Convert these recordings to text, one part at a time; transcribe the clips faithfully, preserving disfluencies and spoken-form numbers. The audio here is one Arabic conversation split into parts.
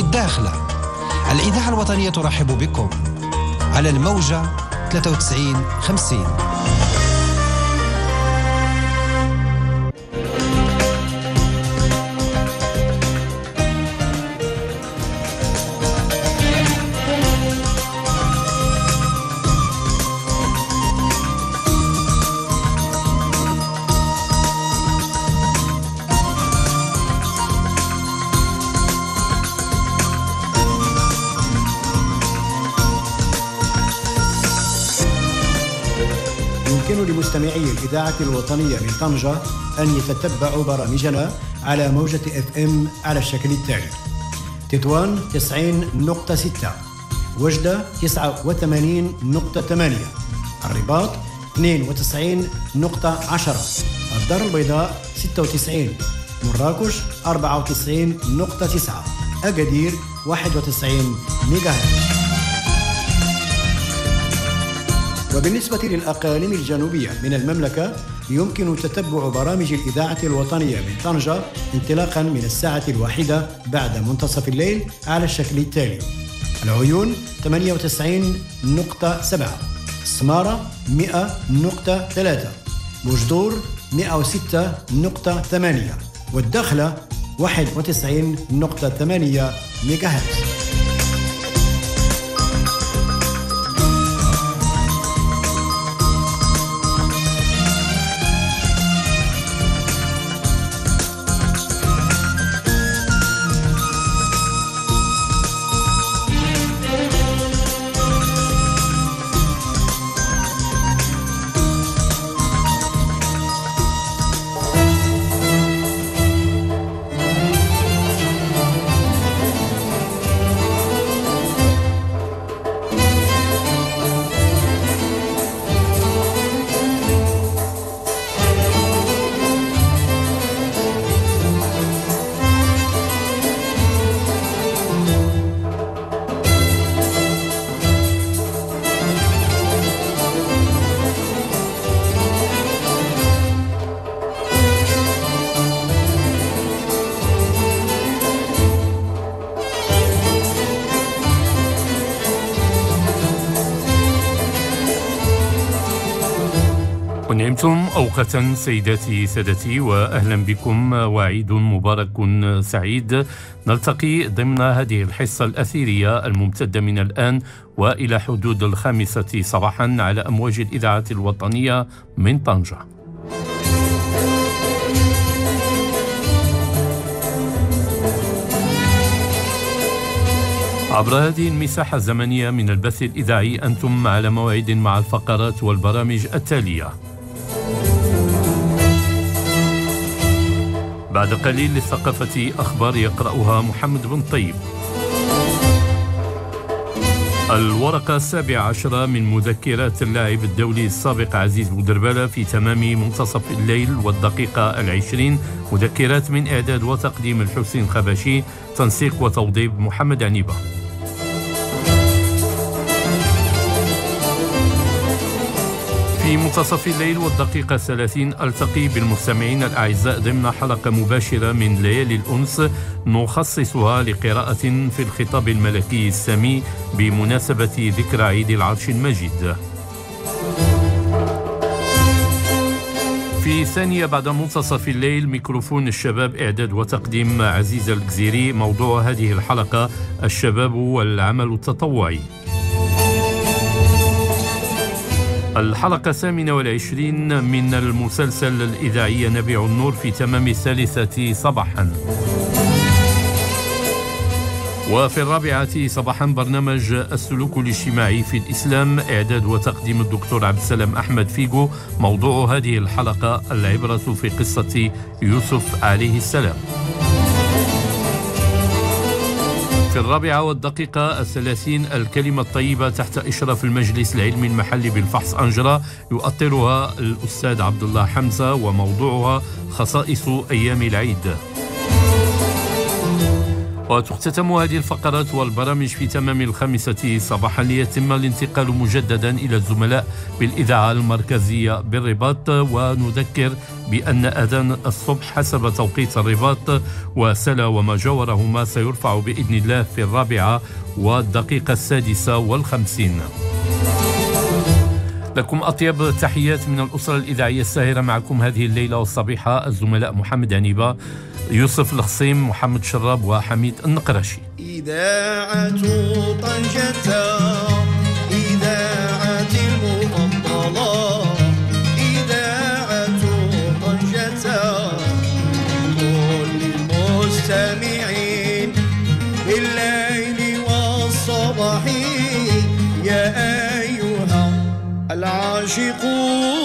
الداخلة. الإذاعة الوطنية ترحب بكم على الموجة ثلاثة وتسعين خمسين. يمكن لمستمعي الإذاعة الوطنية من طنجة أن يتتبعوا برامجنا على موجة اف ام على الشكل التالي: تطوان تسعين نقطة ستة، وجدة تسعة وثمانين نقطة ثمانية، الرباط اثنين وتسعين نقطة عشرة، الدار البيضاء ستة وتسعين، مراكش أربعة وتسعين نقطة تسعة، أكادير واحد وتسعين ميجاهرتز. وبالنسبة للأقاليم الجنوبية من المملكة يمكن تتبع برامج الإذاعة الوطنية من طنجة انطلاقا من الساعة الواحدة بعد منتصف الليل على الشكل التالي: العيون ثمانية وتسعين نقطة سبعة، سمارة مئة نقطة ثلاثة، بوجدور مئة وستة نقطة ثمانية، والداخلة واحد وتسعين نقطة ثمانية ميجاهرتز. ونعمتم أوقاتا سيداتي سادتي، وأهلا بكم وعيد مبارك سعيد. نلتقي ضمن هذه الحصة الأثيرية الممتدة من الآن وإلى حدود الخامسة صباحا على أمواج الإذاعة الوطنية من طنجة. عبر هذه المساحة الزمنية من البث الإذاعي أنتم على موعد مع الفقرات والبرامج التالية: بعد قليل للثقافة أخبار يقرأها محمد بن طيب. الورقة السابعة عشرة من مذكرات اللاعب الدولي السابق عزيز بودربالة في تمام منتصف الليل والدقيقة العشرين، مذكرات من إعداد وتقديم الحسين خباشي، تنسيق وتوضيب محمد عنيبة. في منتصف الليل والدقيقة ثلاثين ألتقي بالمستمعين الأعزاء ضمن حلقة مباشرة من ليالي الأنس نخصصها لقراءة في الخطاب الملكي السامي بمناسبة ذكرى عيد العرش المجيد. في ثانية بعد منتصف الليل ميكروفون الشباب، إعداد وتقديم عزيز الجزيري. موضوع هذه الحلقة: الشباب والعمل التطوعي. الحلقة الثامنة والعشرين من المسلسل الإذاعي نبيع النور في تمام الثالثة صباحا. وفي الرابعة صباحا برنامج السلوك الاجتماعي في الإسلام، إعداد وتقديم الدكتور عبد السلام أحمد فيجو. موضوع هذه الحلقة: العبرة في قصة يوسف عليه السلام. في الرابعة والدقيقة الثلاثين الكلمة الطيبة تحت إشراف المجلس العلمي المحلي بالفحص أنجرة، يؤطرها الأستاذ عبد الله حمزة، وموضوعها خصائص أيام العيد. وتختتم هذه الفقرات والبرامج في تمام الخامسة صباحا ليتم الانتقال مجددا إلى الزملاء بالإذاعة المركزية بالرباط. ونذكر بأن أذان الصبح حسب توقيت الرباط وسلا وما جاورهما سيرفع بإذن الله في الرابعة والدقيقة السادسة والخمسين. لكم أطيب تحيات من الأسرة الإذاعية الساهرة. معكم هذه الليلة والصبيحة الزملاء محمد عنيبة، يوسف الخصيم، محمد شراب وحميد النقرشي. إذاعة طنجة إذاعة المفضلة، إذاعة طنجة كل المستمعين بالليل والصباح يا أيها العاشقون.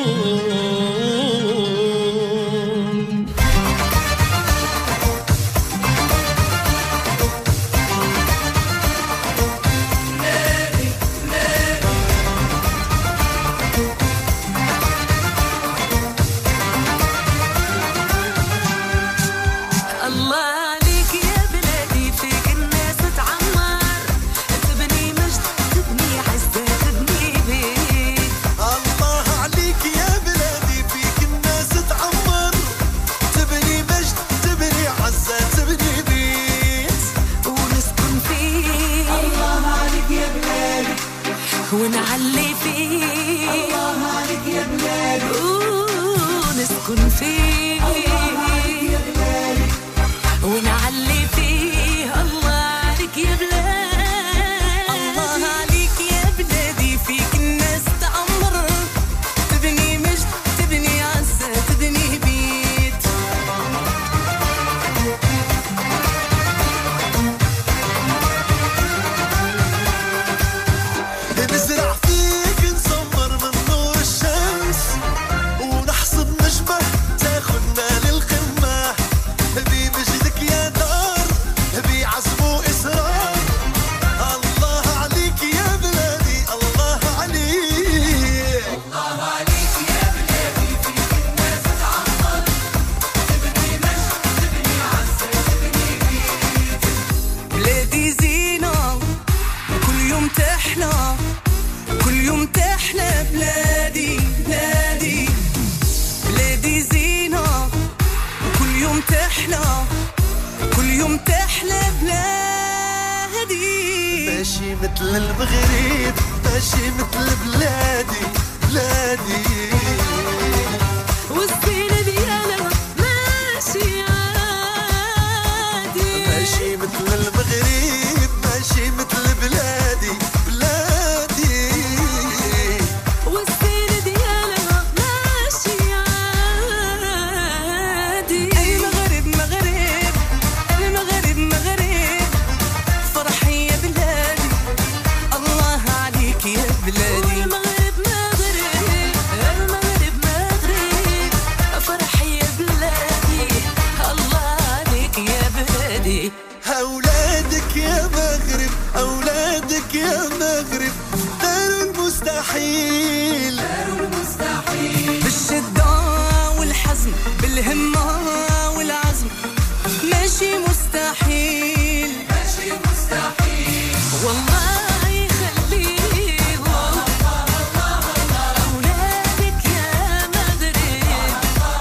ونعلي فيه الله عليك يا بلادي ونسكن فيه ونعلي فيه الله عليك يا بلادي الله عليك يا بلادي فيك الناس تعمر تبني مجد تبني عزة تبني بيت بنزرع فيك نسمر من نور الشمس ونحصد نجمة تاخدنا للقمة بمجدك يا دار بعزم إصرار. الله عليك يا بلادي الله عليك الله عليك يا بلادي فيك الناس تعمر تبني مجد تبني عزة تبني بيت. بلادي زينة كل يوم تحلى كل يوم تحلى بلادي بلادي بلادي زينة كل يوم تحلى كل يوم تحلى بلادي ماشي مثل المغرب ماشي مثل بلادي بلادي والزينة ديالها ماشي عادي ماشي مثل المغرب ماشي مثل بلادي بلادي والزينة ديالها ماشي عادي. المغرب مغرب المغرب مغرب فرحي يا بلادي الله عليك يا بلادي المغرب مغرب المغرب مغرب فرحي يا بلادي الله عليك يا بلادي. أولادك يا مغرب أولادك يا مغرب دار المستحيل دار المستحيل بالشدة والحزم بالهمة والعزم ماشي مستحيل ماشي مستحيل والله يخليهم أولادك يا مغرب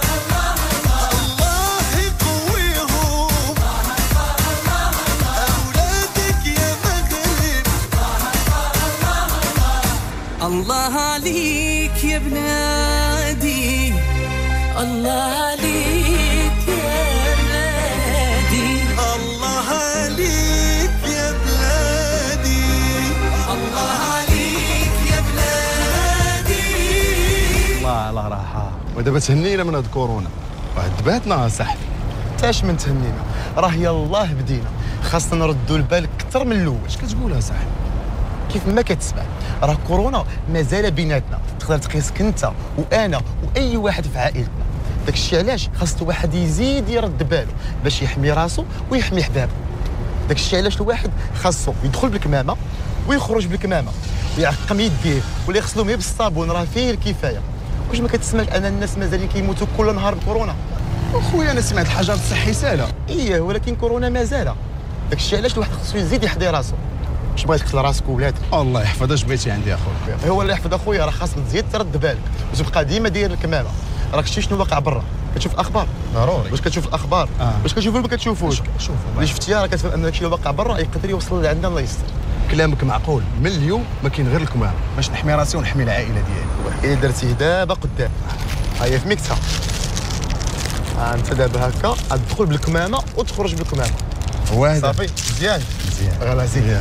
الله يقويهم أولادك يا مغرب الله عليك يا بلادي الله عليك يا بلادي الله عليك يا بلادي الله عليك يا بلادي. الله على راحة. ودابا تهنينا من هاد كورونا وعذباتنا صاحبي. تاش من تهنينا راه يلاه بدينا خاصنا نردوا البال اكثر من الاول. اش كتقولها صاحبي؟ كيف ما كتسمع راه كورونا مازال بيناتنا، تقدر تقيسك انت وانا واي واحد في عائلتنا. داكشي علاش خاص الواحد يزيد يرد باله باش يحمي راسو ويحمي حبابه. داكشي علاش الواحد خاصو يدخل بالكمامه ويخرج بالكمامه ويعقم يديه ولا يغسلهم بالصابون، راه فيه الكفايه. واش ما كتسمعش ان الناس مازالين كيموتوا كل نهار بكورونا؟ اخويا انا سمعت حاجه تصحي ساله. ايه ولكن كورونا مازال داك الشيء علاش الواحد خصو يزيد يحضي راسو. واش بغيت تقتل راسك ولادك؟ الله يحفظ اش بغيتي عندي اخويا. هو اللي يحفظ اخويا، راه خاصك تزيد ترد بالك وتبقى ديما داير الكمامه. راك شتي شنو واقع برا، كتشوف الاخبار ضروري. واش كتشوف الاخبار آه. واش كتشوفوا ما كتشوفوش. شوفوا اللي شفتيها راه كتفهم ان داكشي اللي واقع برا يقدر يوصل لعندنا، الله يستر. كلامك معقول، من اليوم ما كاين غير الكمام باش نحمي راسي ونحمي العائله ديالي. الا درتيه دابا قدام هيا في ميكتها، ها انت دابا هكا تدخل بالكمامه وتخرج بالكمامه. هو هذا صافي مزيان مزيان غير زيد.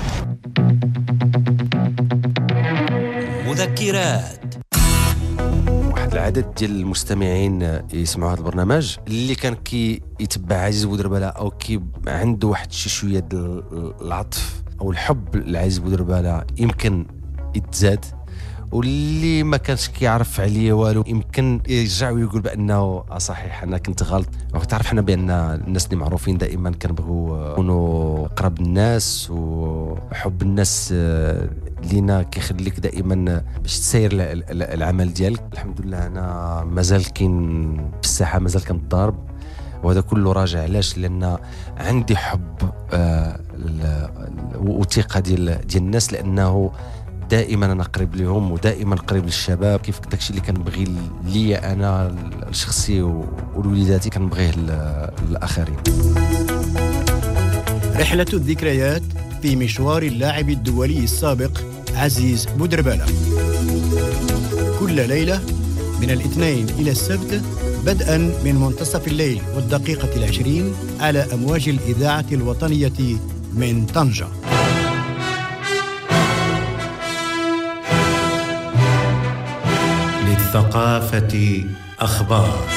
مذكرات. واحد العدد ديال المستمعين يسمعوا هذا البرنامج اللي كان كي يتبع عزيز بودربالة او كي عنده واحد شي شويه ديال العطف او الحب لعزيز بودربالة يمكن يتزاد، واللي ما كانش كيعرف عليه والو يمكن يرجع ويقول بانه صحيح انا كنت غلط. وتعرف حنا بان الناس اللي معروفين دائما كنبغيو نكونوا قرب الناس، وحب الناس لينا كيخليك دائما باش تسير العمل ديالك. الحمد لله انا مازال كاين في الساحه، مازال كنضارب، وهذا كله راجع علاش؟ لان عندي حب آه وثقه ديال ديال الناس، لانه دائما انا قريب لهم ودائما قريب للشباب. كيف داكشي اللي كنبغي ليا انا الشخصي ووليداتي كنبغيه للاخرين. رحلة الذكريات في مشوار اللاعب الدولي السابق عزيز بودربالة، كل ليلة من الاثنين إلى السبت بدءا من منتصف الليل والدقيقة العشرين على أمواج الإذاعة الوطنية من طنجة. للثقافة أخبار.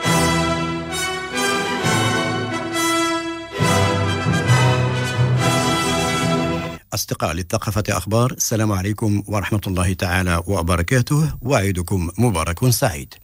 أصدقاء للثقافة أخبار، السلام عليكم ورحمة الله تعالى وبركاته، وعيدكم مبارك سعيد.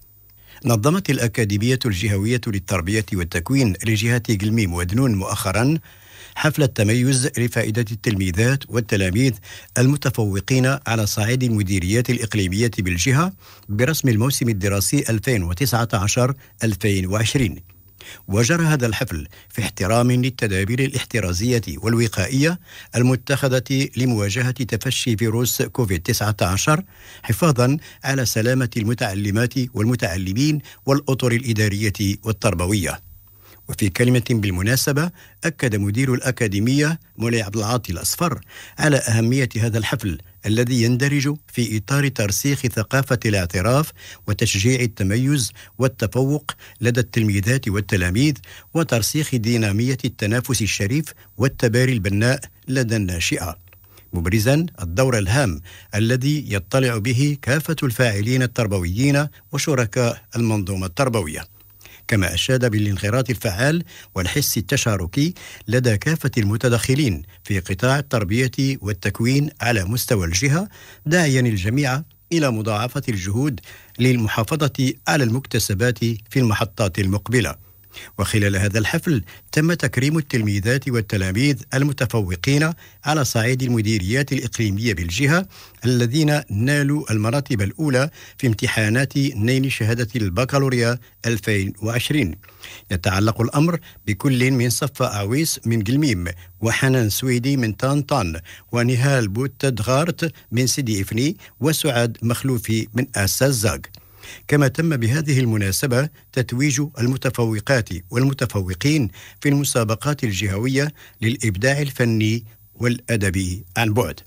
نظمت الأكاديمية الجهوية للتربية والتكوين لجهة قلميم ودنون مؤخرا حفل التميز لفائدة التلميذات والتلاميذ المتفوقين على صعيد المديريات الإقليمية بالجهة برسم الموسم الدراسي ألفين وتسعة عشر ألفين وعشرين. وجرى هذا الحفل في احترام للتدابير الاحترازية والوقائية المتخذة لمواجهة تفشي فيروس كوفيد تسعة عشر، حفاظا على سلامة المتعلمات والمتعلمين والأطر الإدارية والتربوية. وفي كلمة بالمناسبة أكد مدير الأكاديمية مولاي عبد العاطي الأصفر على أهمية هذا الحفل الذي يندرج في إطار ترسيخ ثقافة الاعتراف وتشجيع التميز والتفوق لدى التلميذات والتلاميذ، وترسيخ دينامية التنافس الشريف والتباري البناء لدى الناشئة، مبرزا الدور الهام الذي يطلع به كافة الفاعلين التربويين وشركاء المنظومة التربوية. كما أشاد بالانخراط الفعال والحس التشاركي لدى كافة المتدخلين في قطاع التربية والتكوين على مستوى الجهة، داعيا الجميع إلى مضاعفة الجهود للمحافظة على المكتسبات في المحطات المقبلة. وخلال هذا الحفل تم تكريم التلميذات والتلاميذ المتفوقين على صعيد المديريات الإقليمية بالجهة الذين نالوا المراتب الأولى في امتحانات نيل شهادة البكالوريا ألفين وعشرين. يتعلق الأمر بكل من صفة عويس من قلميم، وحنان سويدي من طنطان، ونهال بوتدغارت من سيدي إفني، وسعاد مخلوفي من آسازاغ. كما تم بهذه المناسبة تتويج المتفوقات والمتفوقين في المسابقات الجهوية للإبداع الفني والأدبي عن بعد.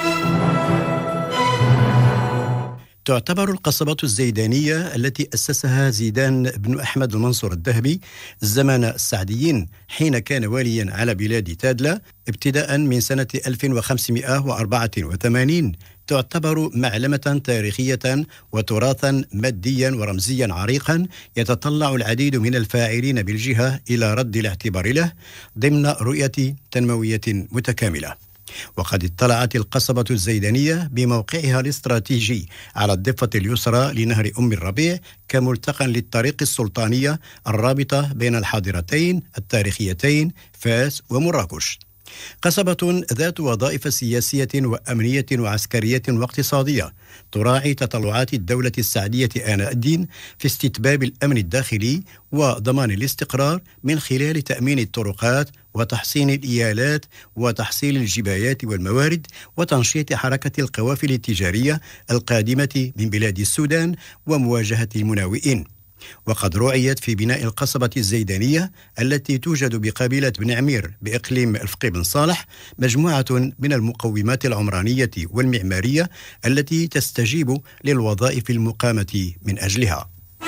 تعتبر القصبة الزيدانية التي أسسها زيدان بن أحمد المنصور الذهبي زمان السعديين حين كان واليا على بلاد تادلة ابتداء من سنة ألف وخمسمائة وأربعة وثمانين، تعتبر معلمة تاريخية وتراثا ماديا ورمزيا عريقا يتطلع العديد من الفاعلين بالجهة إلى رد الاعتبار له ضمن رؤية تنموية متكاملة. وقد اطلعت القصبة الزيدانية بموقعها الاستراتيجي على الضفة اليسرى لنهر أم الربيع كملتقى للطريق السلطانية الرابطة بين الحاضرتين التاريخيتين فاس ومراكش. قصبة ذات وظائف سياسية وأمنية وعسكرية واقتصادية تراعي تطلعات الدولة السعدية آناء الدين في استتباب الأمن الداخلي وضمان الاستقرار من خلال تأمين الطرقات وتحصين الإيالات وتحصيل الجبايات والموارد وتنشيط حركة القوافل التجارية القادمة من بلاد السودان ومواجهة المناوئين. وقد رعيت في بناء القصبة الزيدانية التي توجد بقبيلة بن عمير بإقليم الفقي بن صالح مجموعة من المقومات العمرانية والمعمارية التي تستجيب للوظائف المقامة من أجلها.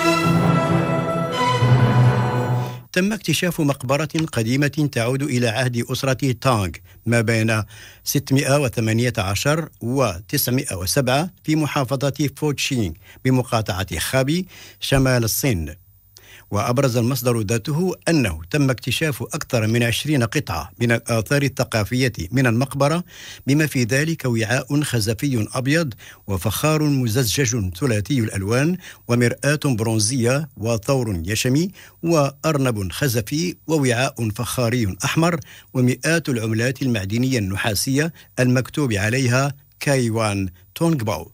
تم اكتشاف مقبرة قديمة تعود إلى عهد أسرة تانغ ما بين ستمائة وثمانية عشر و تسعمائة وسبعة في محافظة فوتشينغ بمقاطعة خابي شمال الصين. وأبرز المصدر ذاته أنه تم اكتشاف أكثر من عشرين قطعة من الآثار الثقافية من المقبرة، بما في ذلك وعاء خزفي أبيض وفخار مزجج ثلاثي الألوان ومرآة برونزية وثور يشمي وأرنب خزفي ووعاء فخاري أحمر ومئات العملات المعدنية النحاسية المكتوب عليها كايوان تونغباو.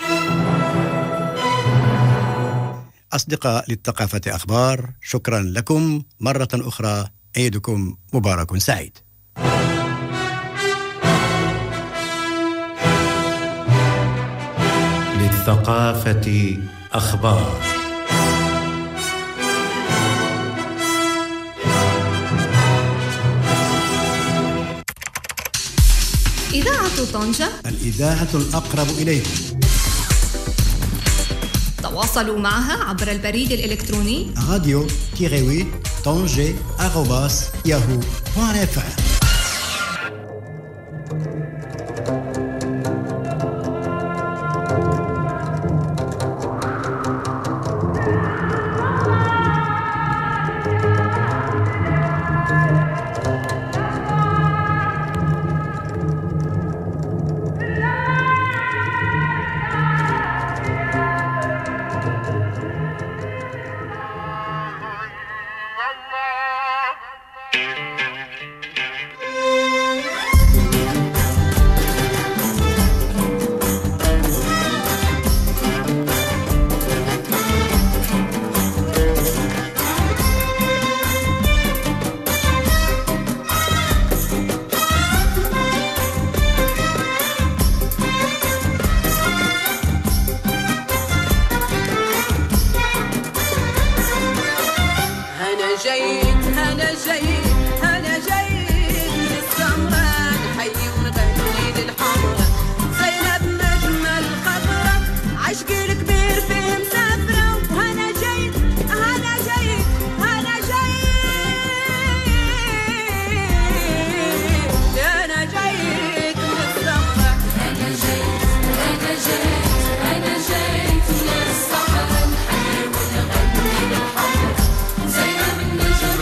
أصدقاء للثقافة أخبار، شكرا لكم مرة أخرى، عيدكم مبارك سعيد. للثقافة أخبار. إذاعة طنجة، الإذاعة الأقرب إليكم. تواصلوا معها عبر البريد الإلكتروني راديو تيغي طنجة آروباس ياهو دوت إف إم. زينب النجم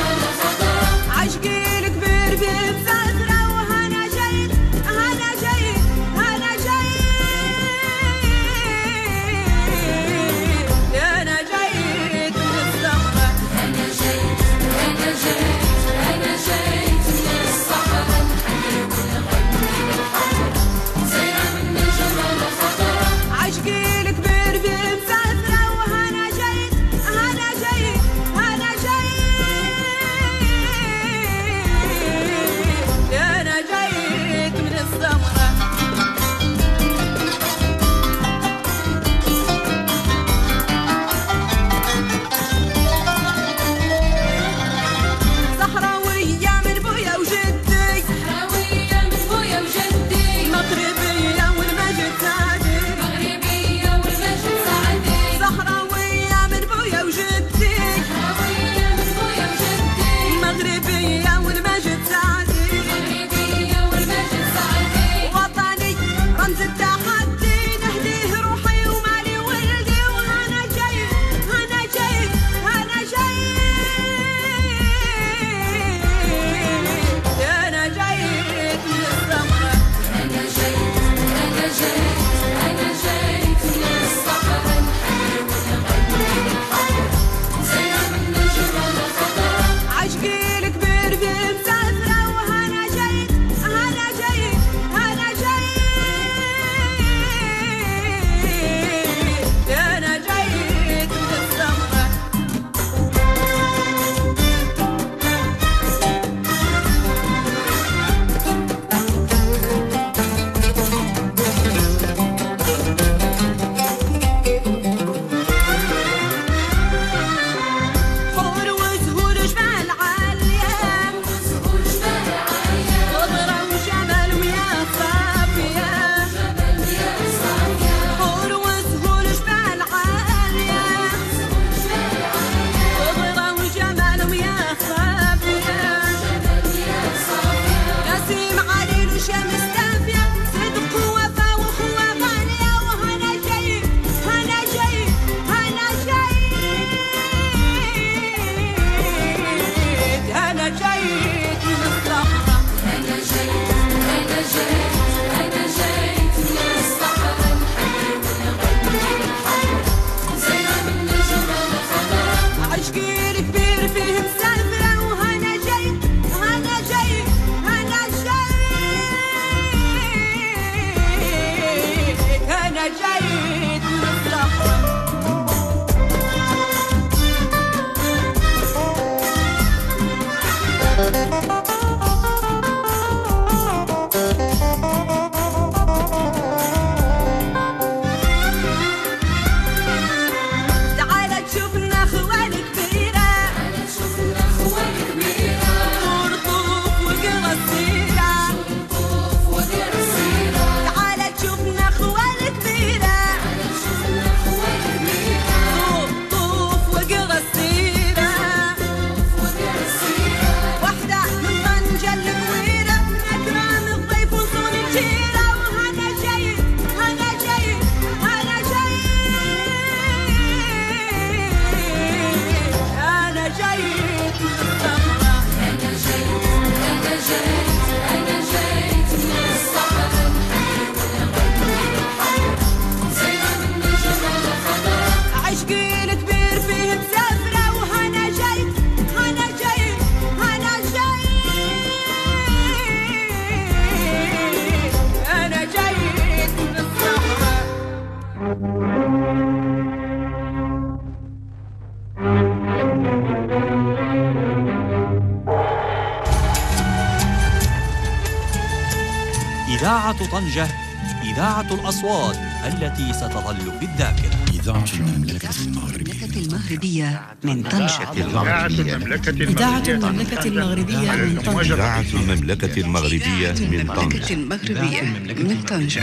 إذاعة طنجة، إذاعة الأصوات التي ستظل في الذاكرة. إذاعة المملكة المغربية من طنجة. إذاعة المملكة إذاعة المملكة المغربية من طنجة. إذاعة المملكة المغربية من طنجة. المغربية من طنجة.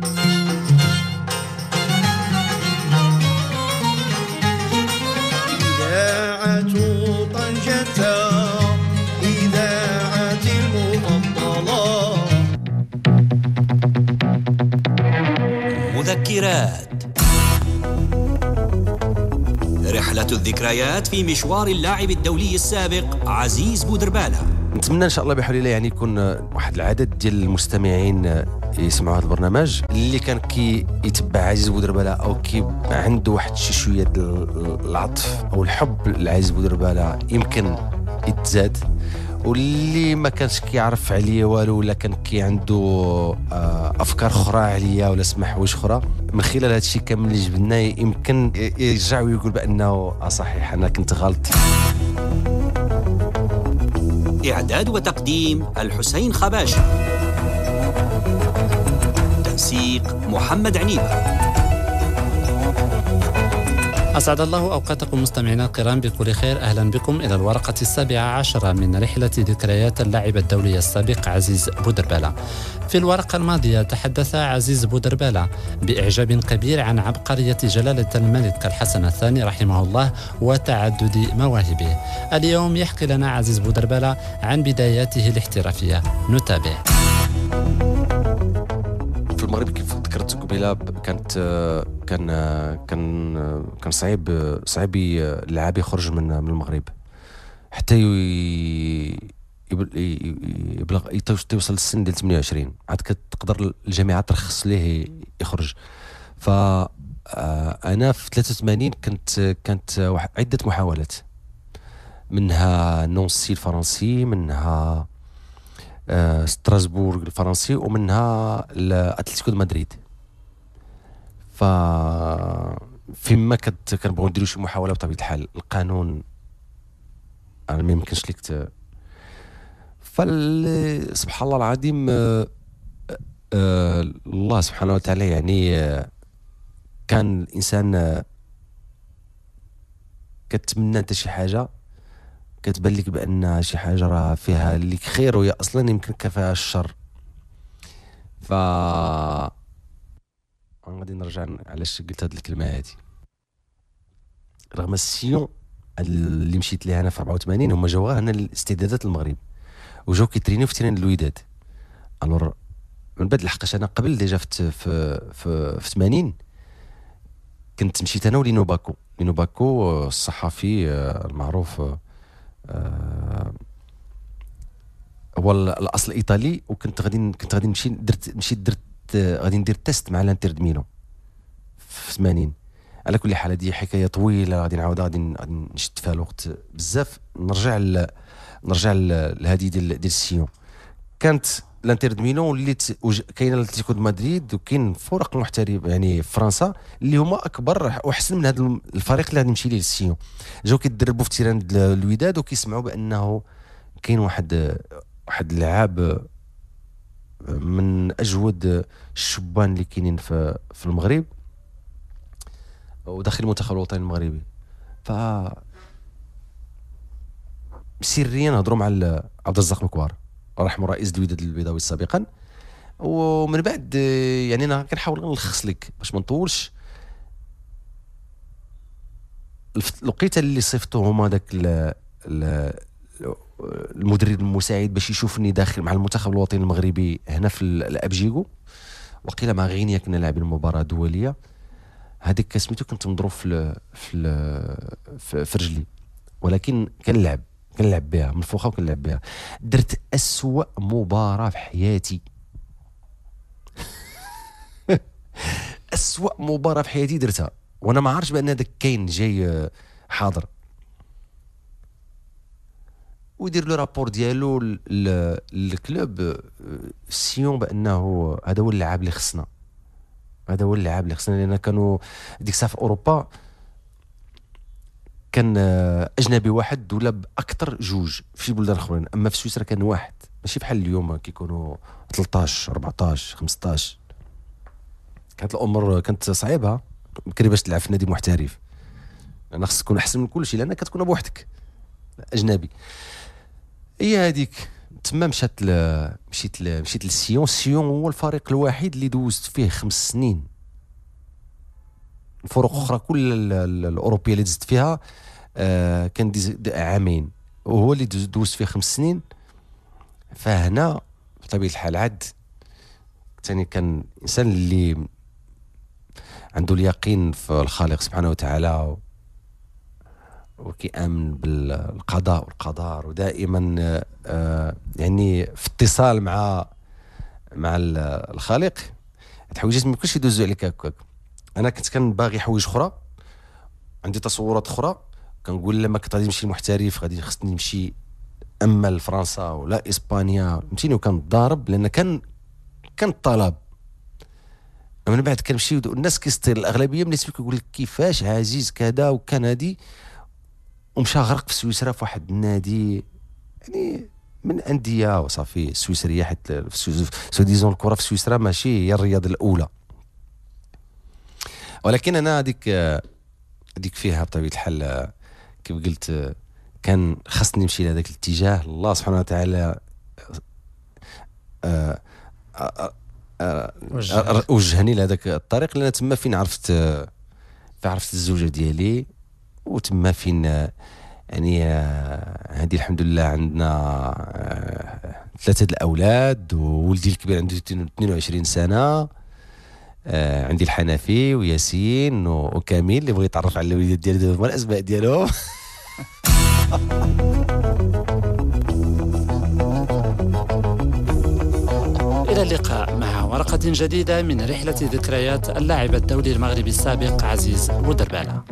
إذاعة طنجة، إذاعة المفضلة. مذكرات. رحلة الذكريات في مشوار اللاعب الدولي السابق عزيز بودربالة. نتمنى ان شاء الله بحول الله يعني يكون واحد العدد ديال المستمعين يسمعوا هذا البرنامج اللي كان كي يتبع عزيز بودربالة او كي عنده واحد شي شويه العطف او الحب لعزيز بودربالة يمكن يتزاد، واللي ما كانش كيعرف عليا والو ولا كان كي عنده افكار اخرى عليا ولا سمع حوايج اخرى، من خلال هذا الشيء كامل اللي جبناه يمكن يرجع ويقول بانه صحيح انا كنت غلط. إعداد وتقديم الحسين خباشي، تنسيق محمد عنيبة. أسعد الله أوقاتكم مستمعينا الكرام بكل خير. أهلا بكم إلى الورقة السابعة عشرة من رحلة ذكريات اللاعب الدولي السابق عزيز بودربالة. في الورقة الماضية تحدث عزيز بودربالة بإعجاب كبير عن عبقرية جلالة الملك الحسن الثاني رحمه الله وتعدد مواهبه. اليوم يحكي لنا عزيز بودربالة عن بداياته الاحترافية. نتابع. في المغرب كيف ذكرت قبيله كانت كان كان كان صعيب صعيب اللاعب يخرج من من المغرب حتى يبلغ يوصل للسن ديال ثمانية وعشرين، عاد كتقدر الجامعه ترخص ليه يخرج. ف انا في ثلاثة وثمانين كنت كانت عده محاولات، منها نونسي الفرنسي، منها ستراسبورغ الفرنسي، ومنها الاتلتيكو دو مدريد. ف فيما كنت كنبغيو نديرو شي محاوله بطبيعه الحال القانون انا ما يمكنش ليك ت... فال سبحان الله العظيم آه... آه... الله سبحانه وتعالى يعني آه... كان الانسان آه... كتمنى انت شي حاجه كتبان لك بان شي حاجه راه فيها لك خير وهي اصلا يمكن فيها الشر. ف غادي نرجع علاش قلت هذه الكلمه هذه. رغم السيون اللي مشيت ليها انا في أربعة وثمانين هما جاو هنا الاستعدادات المغرب وجاو كيترينيو في تيران الوداد. الور من بعد لحقاش انا قبل ديجا في في في, في ثمانين كنت مشيت انا ولينو باكو. لينو باكو الصحفي المعروف هو الاصل ايطالي، وكنت غادي كنت غادي نمشي درت مشيت درت غادي ندير تيست مع لانتر دميلو في ثمانين. على كل حال هذه حكايه طويله غادي نعاود غادي نشد فيها الوقت بزاف. نرجع ل... نرجع لهذه ديال ديال السيون. كانت لانتر دميلو وليت كاين الاتلتيكو دو مدريد وكاين فرق محترفه يعني في فرنسا اللي هما اكبر واحسن من هذا الفريق اللي غادي نمشي ليه للسيون. جاو كيدربوا في تيران الوداد وكيسمعوا بانه كاين واحد واحد اللاعب من اجود الشبان اللي كاينين في في المغرب وداخل المنتخب الوطني المغربي. ف سريا نهضروا مع عبد الرزاق مكوار رحمه رئيس الوداد البيضاوي سابقا، ومن بعد يعني انا كنحاول نلخص لك باش ما نطولش. الوقيته اللي صيفطوهم هذاك المدرب المساعد باش يشوفني داخل مع المنتخب الوطني المغربي هنا في الابجيغو، وقيله مع غينيا كنا لاعبين مباراه دوليه. هذيك سميتو كنت مضروب في في في رجلي، ولكن كنلعب كنلعب بها من فوقها وكنلعب بها. درت أسوأ مباراه في حياتي أسوأ مباراه في حياتي درتها وانا ما عارفش بان هذاك كاين جاي حاضر، ويدير له رابور ديالو للكلوب سيون بانه هذا هو اللاعب اللي خصنا، هذا هو اللاعب اللي خصنا. لان كانوا ديك الساعه في اوروبا كان اجنبي واحد ولا باكثر جوج في بلدان اخرين، اما في سويسرا كان واحد، ماشي بحال اليوم كيكونوا ثلاثطاش أربعطاش خمسطاش. كانت الامور كانت صعيبه بكري باش تلعب في نادي محترف، لان خصك تكون احسن من كل شيء، لان كتكون بوحدك اجنبي. هي هذيك تما مشات ل... مشيت ل... مشيت للسيون. سيون هو الفريق الوحيد اللي دوزت فيه خمس سنين. الفرق اخرى كل ال... ال... الاوروبيه اللي دزت فيها آه كان دي... عامين، وهو اللي دوزت فيه خمس سنين. فهنا بطبيعه الحال عاد ثاني كان انسان اللي عنده اليقين في الخالق سبحانه وتعالى، وكيامن بالقضاء والقدر، ودائما آه يعني في اتصال مع مع الخالق. الحوايج ما يمكنش يدوزوا عليك هكاك. انا كنت كان باغي حوايج اخرى، عندي تصورات اخرى، كنقول لما كنت غادي نمشي محترف غادي خصني نمشي اما لفرنسا ولا اسبانيا، فهمتيني. وكان ضارب لان كان كان الطلب. من بعد كنمشي والناس كيستير الاغلبيه من يسمعك يقول لك كيفاش عزيز كذا وكان هادي، ومشى غرق في سويسرا في واحد النادي يعني من انديه وصافي السويسريه، حيت سو ديزون الكره في سويسرا ماشي هي الرياضه الاولى. ولكن انا هذيك هذيك فيها بطبيعه الحال كيف قلت كان خصني نمشي لهذاك الاتجاه. الله سبحانه وتعالى آه آه آه وجهني لهذاك الطريق، لان تما فين عرفت فين عرفت الزوجه ديالي، وتما فين يعني هذه الحمد لله عندنا ثلاثه الاولاد، وولدي الكبير عنده اثنين وعشرين سنه، عندي الحنفي وياسين وكامل اللي بغى يتعرف على الوليدات ديالو والاسماء ديالهم. إلى اللقاء مع ورقة جديدة من رحلة ذكريات اللاعب الدولي المغربي السابق عزيز بودربالة.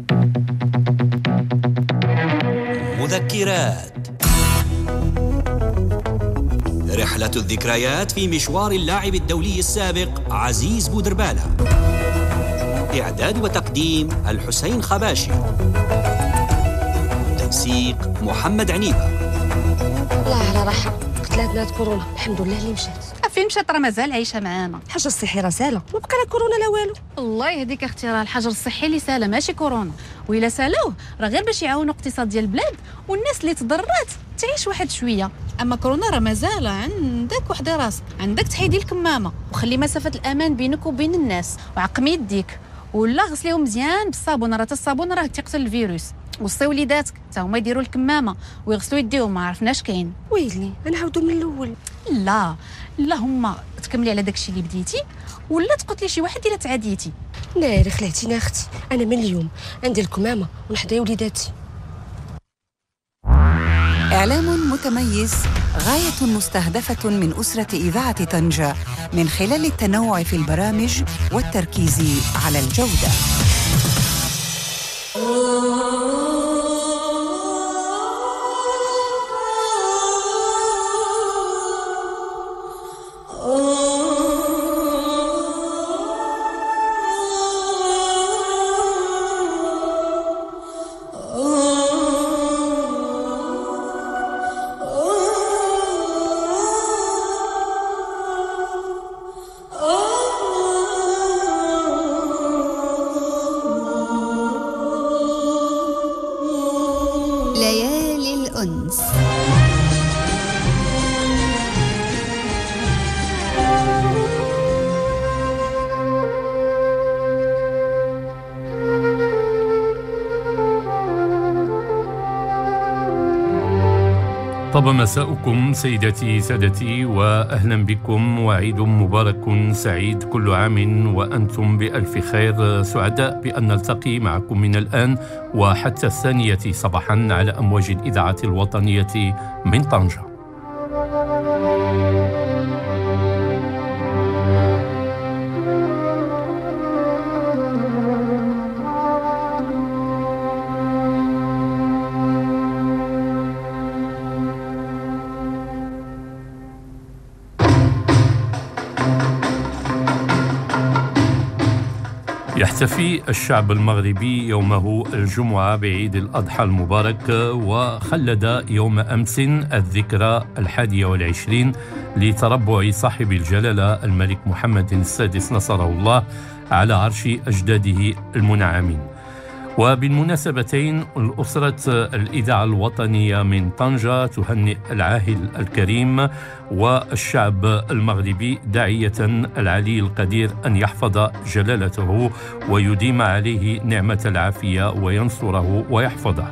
مذكرات. رحلة الذكريات في مشوار اللاعب الدولي السابق عزيز بودربالة. إعداد وتقديم الحسين خباشي. تنسيق محمد عنيبة. الله على راحة، قلت لها بنات كورونا الحمد لله اللي مشات. فين مشات راه مازال عايشه معانا. الحجر الصحي راه سالا، ما بقى لا كورونا لا والو. الله يهديك اختي، راه الحجر الصحي اللي سالا ماشي كورونا، وإلا سالوه راه غير باش يعاونوا الاقتصاد ديال البلاد والناس اللي تضررات تعيش واحد شويه. اما كورونا راه مازال عندك وحده راسك، عندك تحيدي الكمامه وخلي مسافه الامان بينك وبين الناس، وعقمي يديك ولا غسليهم مزيان بالصابون، راه حتى الصابون راه تيقتل الفيروس. وصي وليداتك حتى هما يديروا الكمامه ويغسلوا يديهم، ما عرفناش كاين. ويلي انا عاودوا من الاول. لا لا هما تكملي على داكشي اللي بديتي، ولا تقتلي شي واحد الا تعاديتي. ناري خلعتينا اختي، انا من اليوم ندير الكمامه ونحضي وليداتي. إعلام متميز، غاية مستهدفة من أسرة إذاعة طنجة من خلال التنوع في البرامج والتركيز على الجودة. ليالي الأنس. طاب مساؤكم سيداتي سادتي، وأهلا بكم وعيد مبارك سعيد، كل عام وأنتم بألف خير. سعداء بأن نلتقي معكم من الآن وحتى الثانية صباحا على أمواج الإذاعة الوطنية من طنجة. يحتفي الشعب المغربي يومه الجمعة بعيد الأضحى المبارك، وخلد يوم أمس الذكرى الحادية والعشرين لتربع صاحب الجلالة الملك محمد السادس نصره الله على عرش أجداده المنعمين. وبالمناسبتين الأسرة الإذاعة الوطنية من طنجة تهنئ العاهل الكريم والشعب المغربي، داعية العلي القدير أن يحفظ جلالته ويديم عليه نعمة العافية وينصره ويحفظه.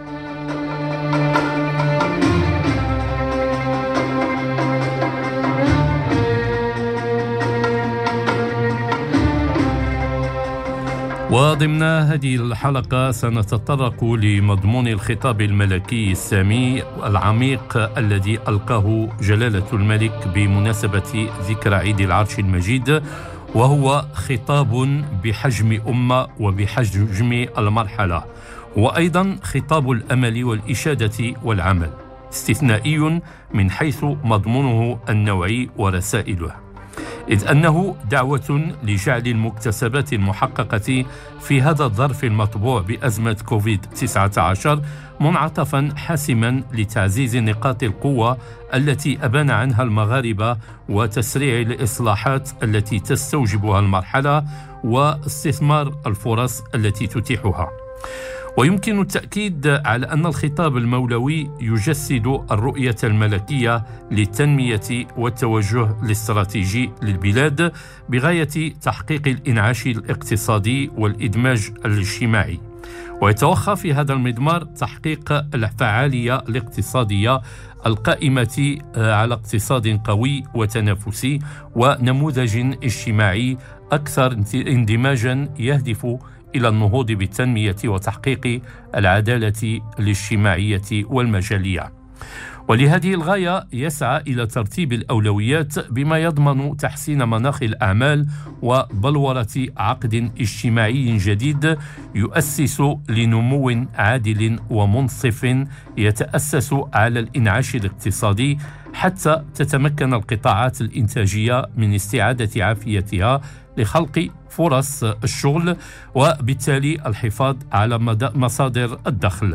وضمن هذه الحلقة سنتطرق لمضمون الخطاب الملكي السامي العميق الذي ألقاه جلالة الملك بمناسبة ذكرى عيد العرش المجيد، وهو خطاب بحجم أمة وبحجم المرحلة، وأيضا خطاب الأمل والإشادة والعمل، استثنائي من حيث مضمونه النوعي ورسائله، إذ أنه دعوة لجعل المكتسبات المحققة في هذا الظرف المطبوع بأزمة كوفيد تسعة عشر منعطفا حاسما لتعزيز نقاط القوة التي أبان عنها المغاربة وتسريع الإصلاحات التي تستوجبها المرحلة واستثمار الفرص التي تتيحها. ويمكن التأكيد على أن الخطاب المولوي يجسد الرؤية الملكية للتنمية والتوجه الاستراتيجي للبلاد بغاية تحقيق الإنعاش الاقتصادي والإدماج الاجتماعي، ويتوخى في هذا المضمار تحقيق الفعالية الاقتصادية القائمة على اقتصاد قوي وتنافسي ونموذج اجتماعي أكثر اندماجا يهدف إلى النهوض بالتنمية وتحقيق العدالة الاجتماعية والمجالية. ولهذه الغاية يسعى إلى ترتيب الأولويات بما يضمن تحسين مناخ الأعمال وبلورة عقد اجتماعي جديد يؤسس لنمو عادل ومنصف يتأسس على الإنعاش الاقتصادي حتى تتمكن القطاعات الإنتاجية من استعادة عافيتها لخلق فرص الشغل وبالتالي الحفاظ على مصادر الدخل.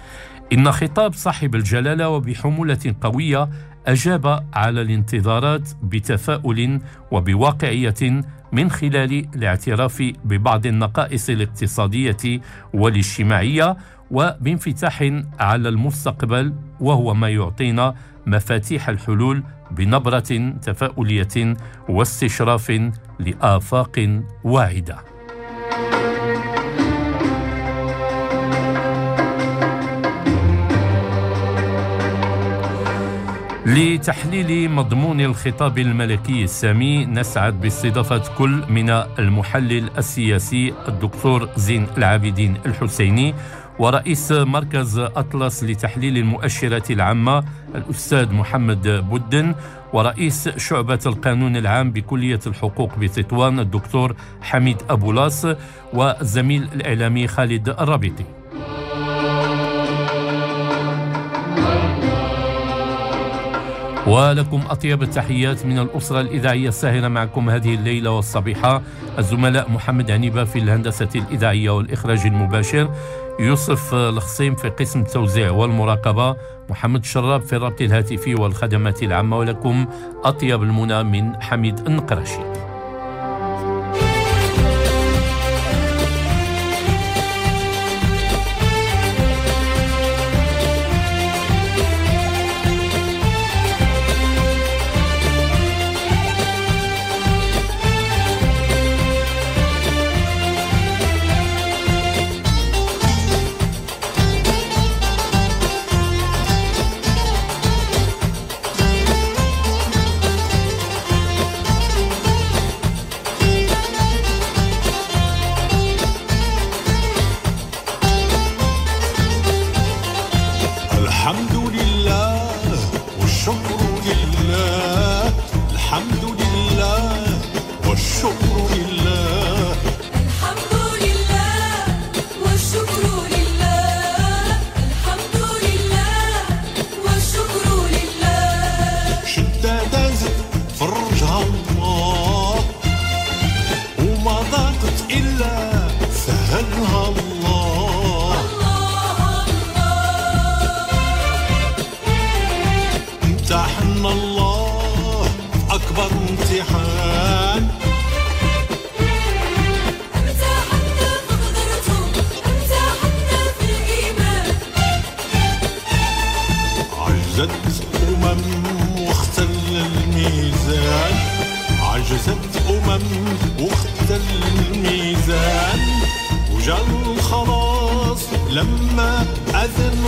إن خطاب صاحب الجلالة وبحمولة قوية أجاب على الانتظارات بتفاؤل وبواقعية من خلال الاعتراف ببعض النقائص الاقتصادية والاجتماعية وبانفتاح على المستقبل، وهو ما يعطينا مفاتيح الحلول بنبرة تفاؤلية واستشراف لآفاق واعدة. لتحليل مضمون الخطاب الملكي السامي نسعد باستضافة كل من المحلل السياسي الدكتور زين العابدين الحسيني، ورئيس مركز أطلس لتحليل المؤشرات العامة الأستاذ محمد بودن، ورئيس شعبة القانون العام بكلية الحقوق بتطوان الدكتور حميد أبولاس، والزميل الإعلامي خالد الرابطي. ولكم أطيب التحيات من الأسرة الإذاعية الساهرة، معكم هذه الليلة والصبيحة الزملاء محمد عنيبة في الهندسة الإذاعية والإخراج المباشر، يوسف الخصيم في قسم التوزيع والمراقبة، محمد شراب في الربط الهاتفي والخدمات العامة، ولكم أطيب المنى من حميد النقراشي. فرجها الله وما ضاقت إلا أكبر امتحان. امتحنا فقدرته امتحنا في الإيمان. عجزت أمم واختل الميزان. عجزت أمم واختل الميزان. وجا الخلاص لما أذن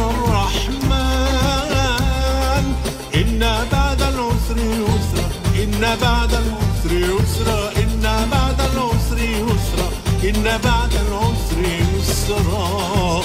الرحمن. إن بعد العسر يسرا إن بعد العسر يسرا إن بعد العسر يسرا إن بعد العسر يسرا.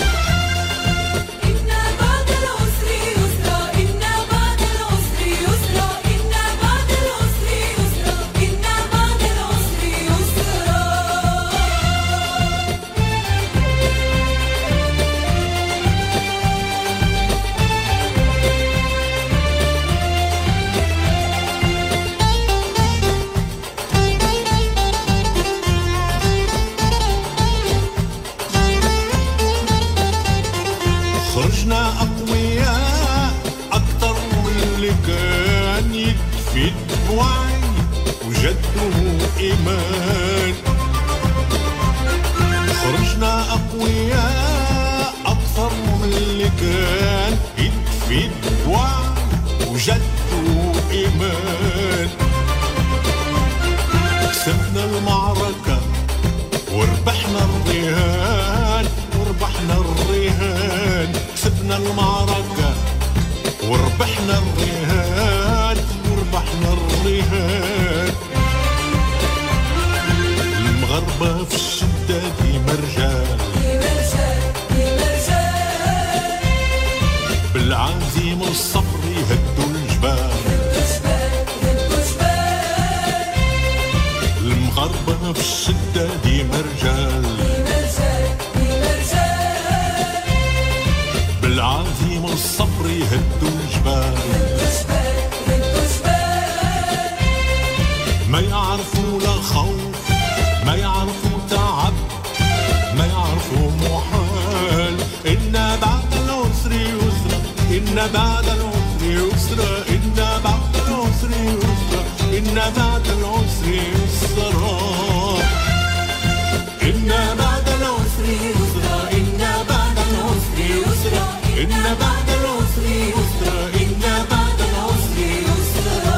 خرجنا أقوياء أكتر من اللي كان يكفي الوعي وجده إيمان. خرجنا أقوياء أكثر من اللي كان يكفي الوعي وجده إيمان. كسبنا المعركة وربحنا الرهان وربحنا الرهان. كسبنا المعركة وربحنا الرهان وربحنا الرهان. المغاربة في الشدة ديما رجال بالعزيمة والصبر يهدوا الجبال. المغاربة في الشدة ديما رجال بالعزيمة والصبر يهدوا الجبال. ما يعرفوا لا خوف ما يعرفوا تعب ما يعرفوا محال. إن بعد العسر يسرا إن بعد العسر يسرا إن بعد العسر يسرا إن بعد العسر يسرا. إن بعد العسر يسرا إن بعد العسر يسرا إن بعد العسر يسرا إن بعد العسر يسرا.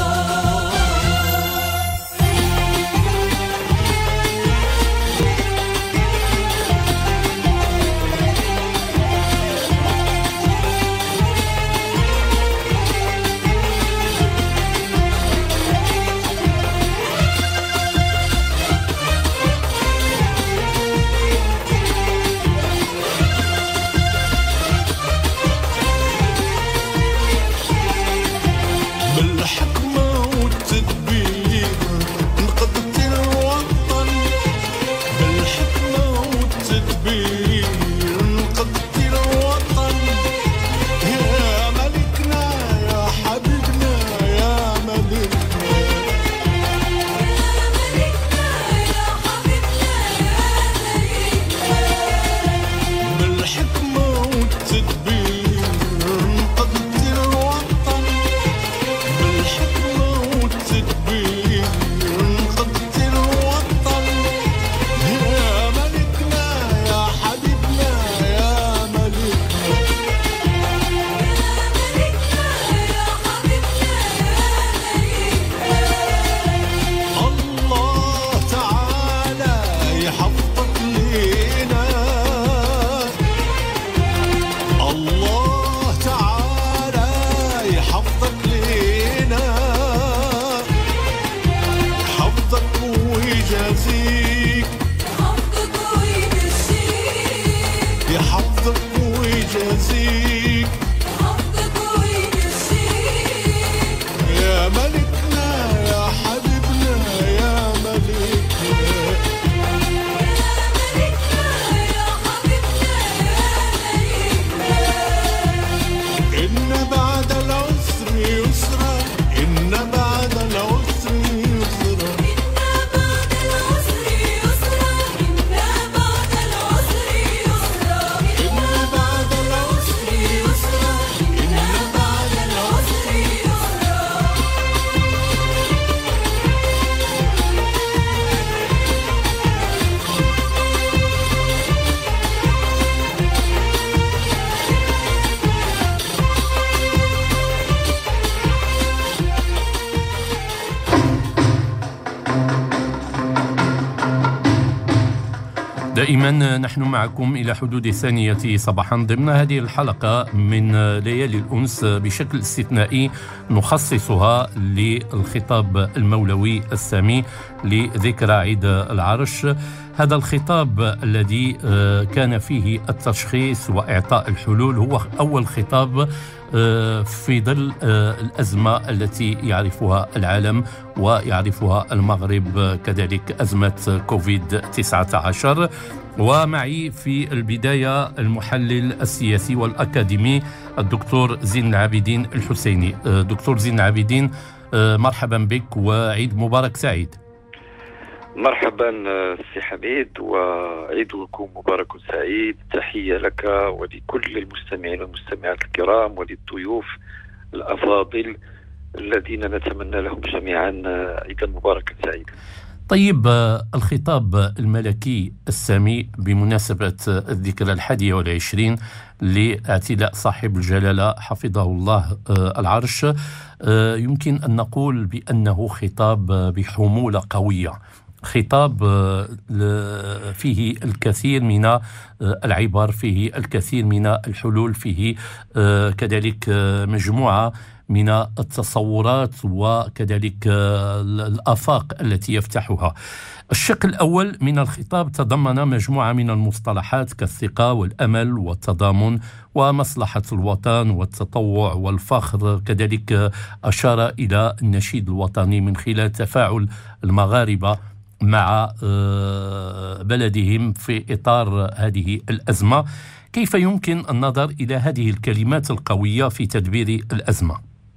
دائما نحن معكم إلى حدود الثانية صباحا ضمن هذه الحلقة من ليالي الأنس بشكل استثنائي نخصصها للخطاب المولوي السامي لذكرى عيد العرش. هذا الخطاب الذي كان فيه التشخيص وإعطاء الحلول هو أول خطاب في ظل الأزمة التي يعرفها العالم ويعرفها المغرب، كذلك أزمة كوفيد تسعة عشر. ومعي في البداية المحلل السياسي والأكاديمي الدكتور زين العابدين الحسيني. دكتور زين العابدين، مرحبا بك وعيد مبارك سعيد. مرحبا سي حميد وعيدكم مبارك سعيد. تحية لك ولكل المستمعين والمستمعات الكرام وللضيوف الأفاضل الذين نتمنى لهم جميعا عيدا مباركا سعيدا. طيب، الخطاب الملكي السامي بمناسبة الذكرى الحادية والعشرين لاعتلاء صاحب الجلالة حفظه الله العرش، يمكن أن نقول بأنه خطاب بحمولة قوية، خطاب فيه الكثير من العبر، فيه الكثير من الحلول، فيه كذلك مجموعة من التصورات وكذلك الآفاق التي يفتحها. الشق الأول من الخطاب تضمن مجموعة من المصطلحات كالثقة والأمل والتضامن ومصلحة الوطن والتطوع والفخر، كذلك أشار إلى النشيد الوطني من خلال تفاعل المغاربة مع بلدهم في إطار هذه الأزمة. كيف يمكن النظر إلى هذه الكلمات القوية في تدبير الأزمة؟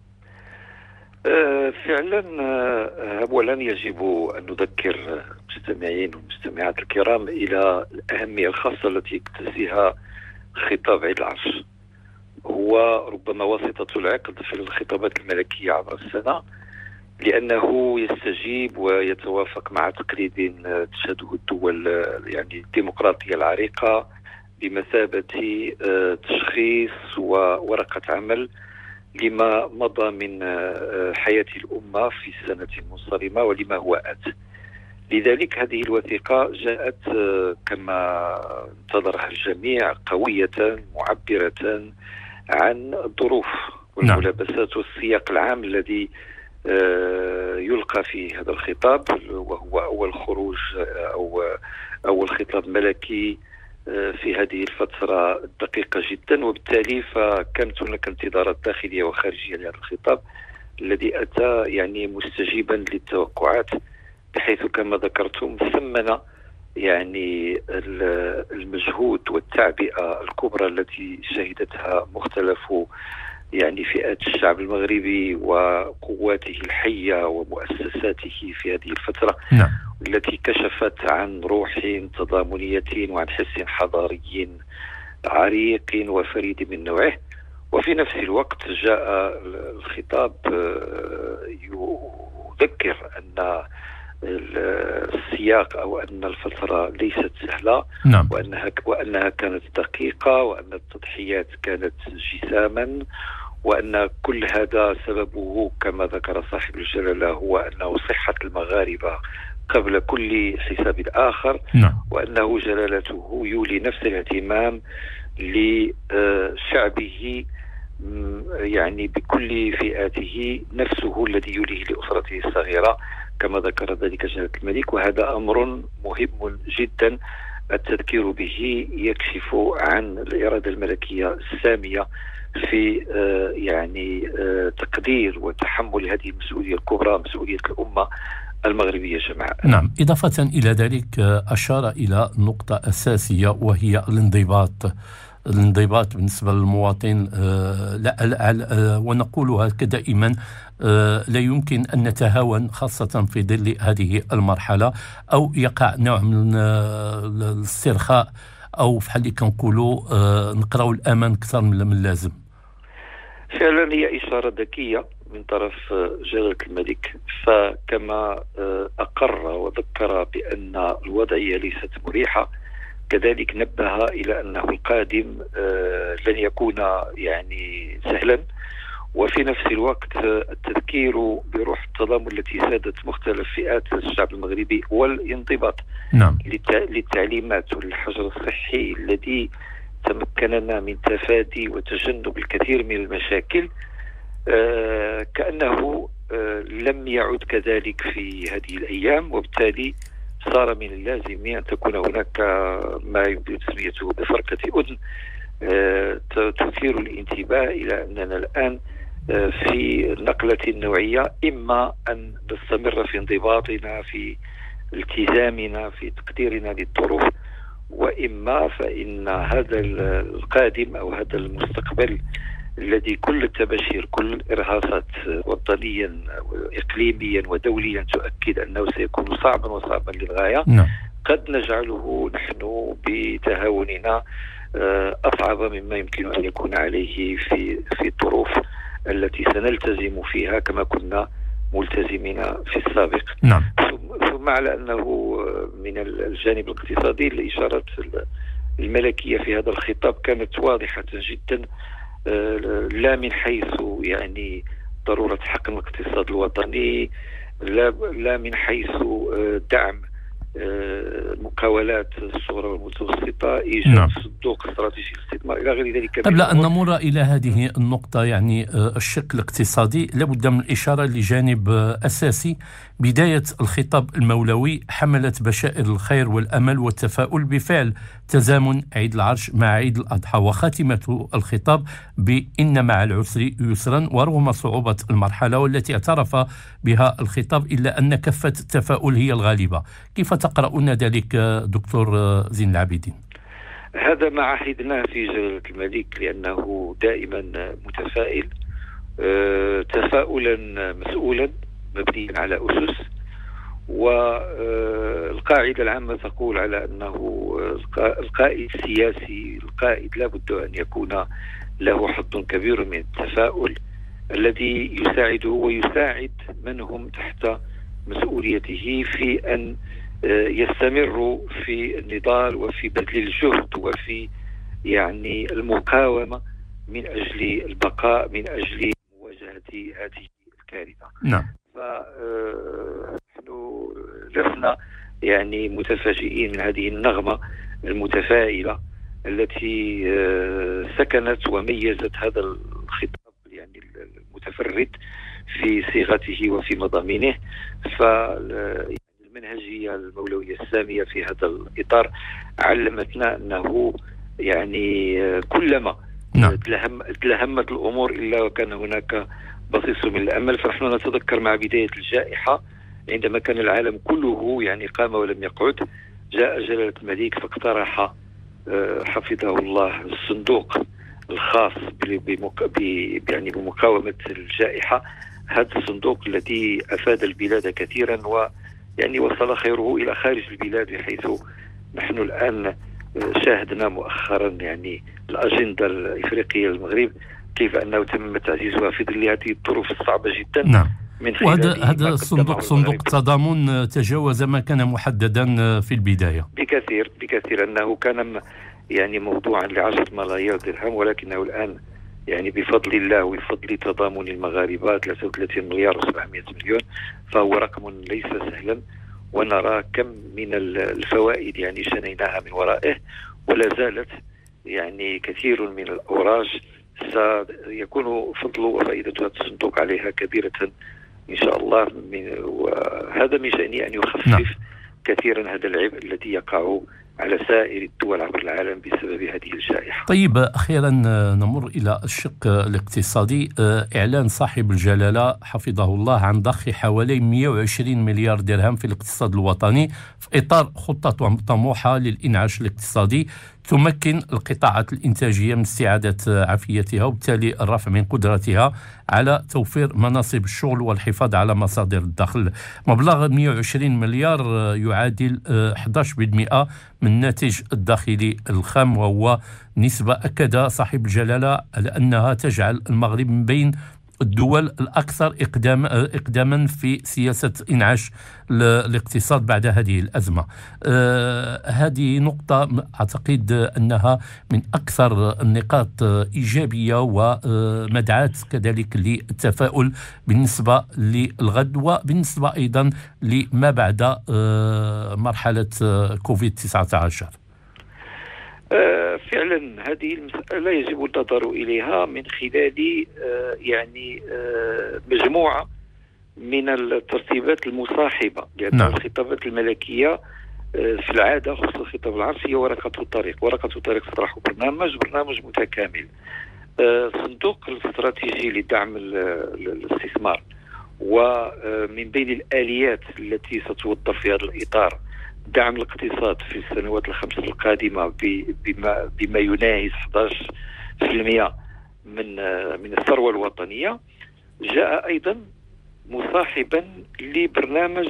فعلا أولا يجب أن نذكر المستمعين والمستمعات الكرام إلى الأهمية الخاصة التي يكتسيها خطاب عيد العرش. هو ربما واسطة العقد في الخطابات الملكية عبر السنة، لأنه يستجيب ويتوافق مع تقليد تشهده الدول يعني الديمقراطية العريقة بمثابة تشخيص وورقة عمل لما مضى من حياة الأمة في السنة المنصرمة ولما هو آت. لذلك هذه الوثيقة جاءت كما انتظرها الجميع قوية معبرة عن الظروف والملابسات والسياق العام الذي يلقى في هذا الخطاب، وهو أول خروج أو أول خطاب ملكي في هذه الفترة الدقيقة جدا، وبالتالي فكانت هناك انتظارات داخلية وخارجية لهذا الخطاب الذي أتى يعني مستجيبا للتوقعات، بحيث كما ذكرتم ثمن يعني المجهود والتعبئة الكبرى التي شهدتها مختلف يعني فئات الشعب المغربي وقواته الحية ومؤسساته في هذه الفترة. نعم. التي كشفت عن روح تضامنية وعن حس حضاري عريق وفريد من نوعه. وفي نفس الوقت جاء الخطاب يذكر أن السياق أو أن الفترة ليست سهلة. نعم. وأنها وأنها كانت دقيقة، وأن التضحيات كانت جساما، وأن كل هذا سببه كما ذكر صاحب الجلالة هو أنه صحة المغاربة قبل كل حساب آخر. نعم. وأنه جلالته يولي نفس الاهتمام لشعبه يعني بكل فئاته نفسه الذي يوليه لأسرته الصغيرة كما ذكر ذلك جلالة الملك. وهذا أمر مهم جدا التذكير به يكشف عن الإرادة الملكية السامية في يعني تقدير وتحمل هذه المسؤولية الكبرى، مسؤولية الأمة المغربية جمعاء. نعم. إضافة إلى ذلك أشار إلى نقطة أساسية وهي الانضباط. الانضباط بالنسبة للمواطن، لا ونقولها دائما لا يمكن أن نتهاون خاصة في ظل هذه المرحلة، أو يقع نوع من الاسترخاء أو بحال كنقولوا نقراو الأمان أكثر من اللازم. فعلا هي إشارة ذكية من طرف جلالة الملك، فكما أقر وذكر بأن الوضعية ليست مريحة، كذلك نبه إلى أنه القادم لن يكون يعني سهلا، وفي نفس الوقت التذكير بروح التضامن التي سادت مختلف فئات الشعب المغربي والانضباط نعم. للتعليمات والحجر الصحي الذي تمكننا من تفادي وتجنب الكثير من المشاكل. آه كأنه آه لم يعد كذلك في هذه الأيام، وبالتالي صار من اللازم أن تكون هناك ما يمكن تسميته بفرقة أذن آه تثير الانتباه إلى أننا الآن آه في نقلة نوعية، إما أن نستمر في انضباطنا في التزامنا في تقديرنا للظروف، وإما فإن هذا القادم أو هذا المستقبل الذي كل التباشير كل الإرهاصات وطنيا وإقليميا ودوليا تؤكد أنه سيكون صعبا وصعبا للغاية. نعم. قد نجعله نحن بتهاوننا أصعب مما يمكن أن يكون عليه في في الظروف التي سنلتزم فيها كما كنا ملتزمين في السابق. نعم. ثم على أنه من الجانب الاقتصادي الإشارات الملكية في هذا الخطاب كانت واضحة جدا، لا من حيث يعني ضرورة حقن الاقتصاد الوطني، لا لا من حيث دعم المقاولات الصغرى والمتوسطة، إيجاد نعم. صندوق استراتيجي للاستثمار إلى غير ذلك. قبل أن نمر إلى هذه النقطة يعني الشق الاقتصادي، لابد من الإشارة لجانب أساسي. بداية الخطاب المولوي حملت بشائر الخير والأمل والتفاؤل بفعل تزامن عيد العرش مع عيد الأضحى، وخاتمة الخطاب بإن مع العسر يسرا. ورغم صعوبة المرحلة والتي اعترف بها الخطاب إلا أن كفة التفاؤل هي الغالبة. كيف تقرؤون ذلك دكتور زين العابدين؟ هذا ما عهدناه في جلالة الملك، لأنه دائما متفائل، تفاؤلا مسؤولا مبنيا على أسس، والقاعدة العامة تقول على أنه القائد السياسي القائد لا بد أن يكون له حظ كبير من التفاؤل الذي يساعده ويساعد من هم تحت مسؤوليته في أن يستمروا في النضال وفي بذل الجهد وفي يعني المقاومة من أجل البقاء، من أجل مواجهة هذه الكارثة. نعم. فنحن لسنا يعني متفاجئين من هذه النغمة المتفائلة التي سكنت وميزت هذا الخطاب يعني المتفرد في صيغته وفي مضامينه. فالمنهجية المولوية السامية في هذا الإطار علمتنا أنه يعني كلما نعم. تلهمت الأمور إلا وكان هناك بصيص من الأمل. فنحن نتذكر مع بداية الجائحة عندما كان العالم كله يعني قام ولم يقعد، جاء جلالة الملك فاقترح حفظه الله الصندوق الخاص يعني بمقاومة الجائحة. هذا الصندوق الذي أفاد البلاد كثيرا ويعني وصل خيره إلى خارج البلاد، بحيث نحن الآن شاهدنا مؤخرا يعني الأجندة الإفريقية للمغرب كيف أنه تم تعزيزها في ظل هذه الظروف الصعبة جدا. نعم. من وهذا هذا الصندوق صندوق التضامن تجاوز ما كان محددا في البداية بكثير بكثير، أنه كان يعني موضوعا لعشرة ملايير درهم، ولكنه الآن يعني بفضل الله وبفضل تضامن المغاربة ثلاثة وثلاثين مليار وسبعمائة مليون، فهو رقم ليس سهلا، ونرى كم من الفوائد يعني شنيناها من ورائه، ولا زالت يعني كثير من الأوراج سيكون فضل وفائدة هذا الصندوق عليها كبيرة إن شاء الله. من وهذا من شأنه أن يخفف نعم. كثيرا هذا العبء الذي يقع على سائر الدول عبر العالم بسبب هذه الجائحة. طيب، أخيرا نمر إلى الشق الاقتصادي. إعلان صاحب الجلالة حفظه الله عن ضخ حوالي مئة وعشرين مليار درهم في الاقتصاد الوطني في إطار خطة طموحة للإنعاش الاقتصادي تمكن القطاعات الإنتاجية من استعادة عافيتها وبالتالي الرفع من قدرتها على توفير مناصب الشغل والحفاظ على مصادر الدخل. مبلغ مئة وعشرين مليار يعادل أحد عشر بالمئة من الناتج الداخلي الخام، وهو نسبة أكد صاحب الجلالة على أنها تجعل المغرب من بين الدول الأكثر إقدام إقداما في سياسة إنعاش الاقتصاد بعد هذه الأزمة. آه هذه نقطة أعتقد أنها من أكثر النقاط إيجابية ومدعاة كذلك للتفاؤل بالنسبة للغد وبالنسبة أيضا لما بعد آه مرحلة كوفيد تسعة عشر. آه فعلا هذه المسألة يجب النظر إليها من خلال آه يعني آه مجموعة من الترتيبات المصاحبة، لأن نعم. الخطابات الملكية آه في العادة خصوصا الخطاب العرش هي ورقة الطريق. ورقة الطريق تطرح برنامج برنامج متكامل. آه صندوق الاستراتيجي لدعم الاستثمار ومن بين الآليات التي ستوظف في هذا الإطار دعم الاقتصاد في السنوات الخمس القادمة بما, بما يناهز أحد عشر بالمئة من من الثروة الوطنية، جاء أيضا مصاحبا لبرنامج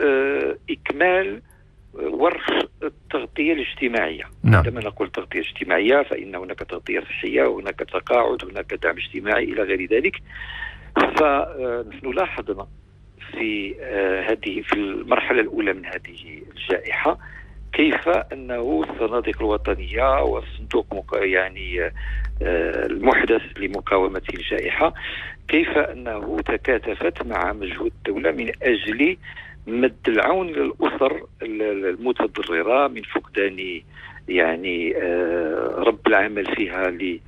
إكمال ورش التغطية الاجتماعية. نعم. عندما نقول تغطية اجتماعية فإن هناك تغطية صحية وهناك تقاعد وهناك دعم اجتماعي إلى غير ذلك. فنحن لاحظنا في هذه في المرحلة الأولى من هذه الجائحة كيف أنه الصناديق الوطنية والصندوق يعني المحدث لمقاومة الجائحة كيف أنه تكاتفت مع مجهود الدولة من أجل مد العون للأسر المتضررة من فقدان يعني رب العمل فيها ل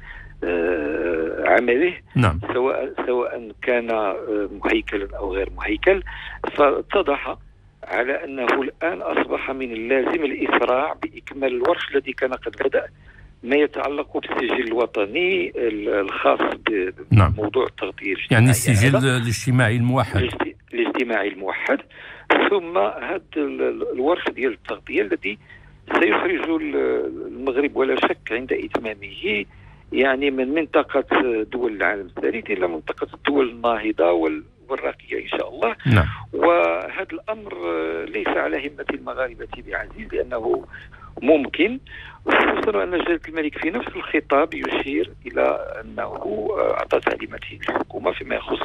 عمله. نعم. سواء سواء كان مهيكلا أو غير مهيكل. فاتضح على أنه الآن أصبح من اللازم الإسراع بإكمال الورش الذي كان قد بدأ ما يتعلق بالسجل الوطني الخاص بموضوع التغطية الاجتماعية، يعني السجل الاجتماعي الموحد الاجتماعي الموحد ثم هذا الورش ديال التغطية الذي سيخرج المغرب ولا شك عند إتمامه يعني من منطقة دول العالم الثالث إلى منطقة الدول الناهضة والراقية إن شاء الله. نعم. وهذا الأمر ليس على همة المغاربة بعزيز لأنه ممكن، خصوصا أن جلالة الملك في نفس الخطاب يشير إلى أنه أعطى تعليماته الحكومة فيما يخص